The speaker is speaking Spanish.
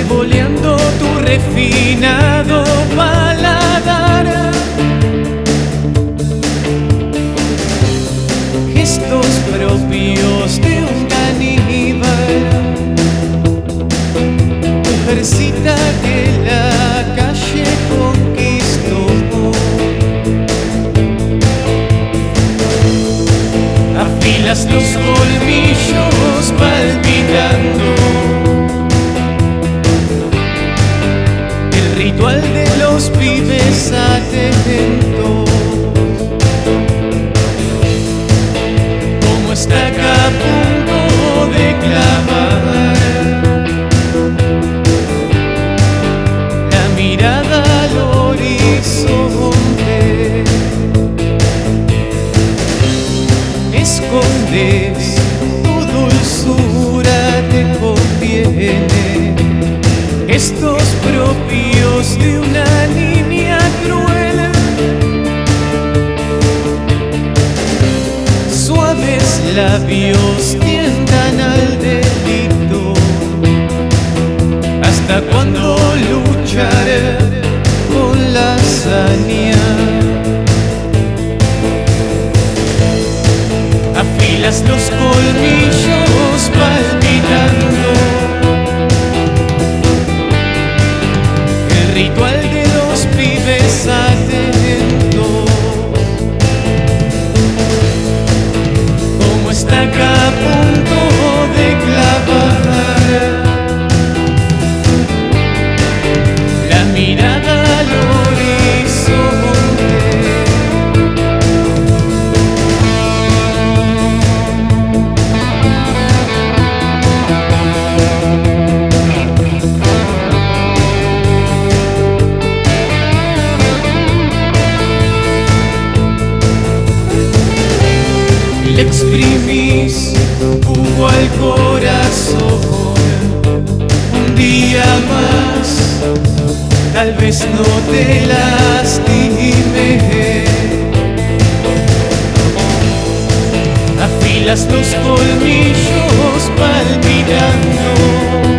revoleando tu refinado paladar. Gestos propios de un caníbal, mujercita que la calle conquistó. Afilas los colmillos palpitando el ritual de los pibes atentos. Como estaca a punto de clavar la mirada al horizonte. Escondes tu dulzura, te conviene. Estos propios de una niña cruel, suaves labios tientan al delito. ¿Hasta cuándo luchar con la hazaña? Afilas los colmillos palpitando el ritual de los pibes atentos. Como estaca a punto de clavar la mirada al horizonte. Le exprimís jugo al corazón un día más, tal vez no te lastime. Afilas los colmillos palpitando